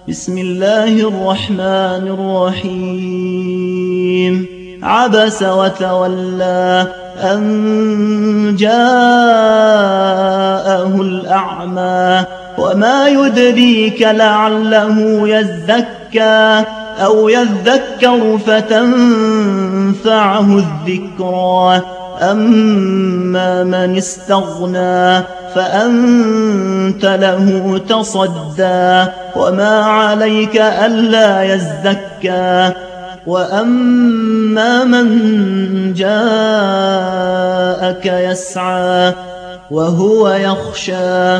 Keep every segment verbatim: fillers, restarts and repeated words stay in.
بسم الله الرحمن الرحيم عبس وتولى أن جاءه الأعمى وما يدريك لعله يزكى أو يذكر فتنفعه الذكرى أما من استغنى فأنت له تصدى وما عليك ألا يزكى وأما من جاءك يسعى وهو يخشى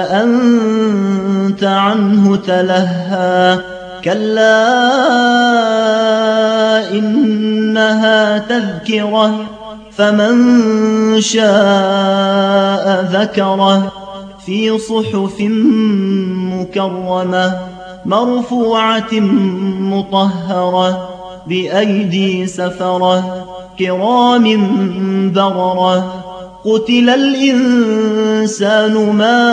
فأنت عنه تلهى كلا إنها تذكرة فمن شاء ذكره في صحف مكرمة مرفوعة مطهرة بأيدي سفرة كرام بررة قتل الإنسان ما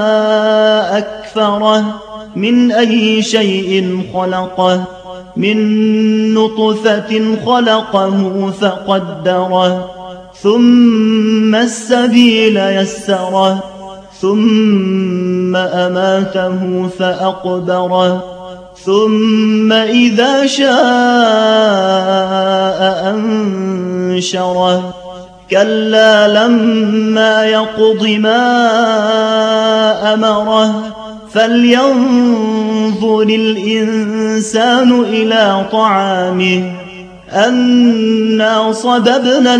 أكفره من أي شيء خلقه من نطفة خلقه فقدره ثم السبيل يسره ثم أماته فأقبره ثم إذا شاء أنشره كلا لما يقض ما أمره فلينظر الإنسان إلى طعامه أنا صببنا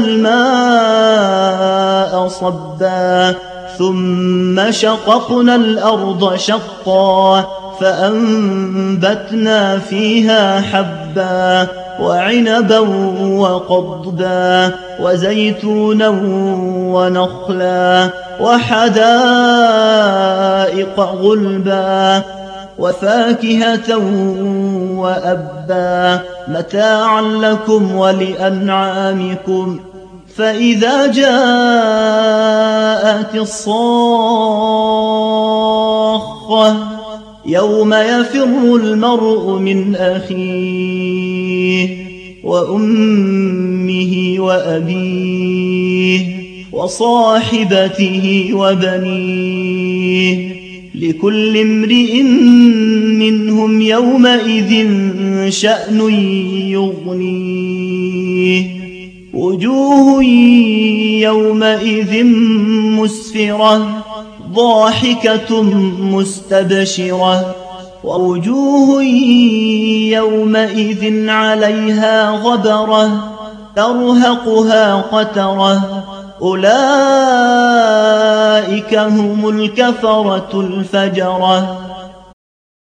الماء صبا ثم شققنا الأرض شقا فأنبتنا فيها حبا وعنبا وقضبا وزيتونا ونخلا وحدائق غلبا وفاكهة وأبا متاعا لكم ولأنعامكم فإذا جاءت الصاخة يوم يفر المرء من أخيه وأمه وأبيه وصاحبته وبنيه لكل امرئ منهم يومئذ شأن يغنيه وجوه يومئذ مسفرة ضاحكة مستبشرة ووجوه يومئذ عليها غبرة ترهقها قترة أولئك هم الكفرة الفجرة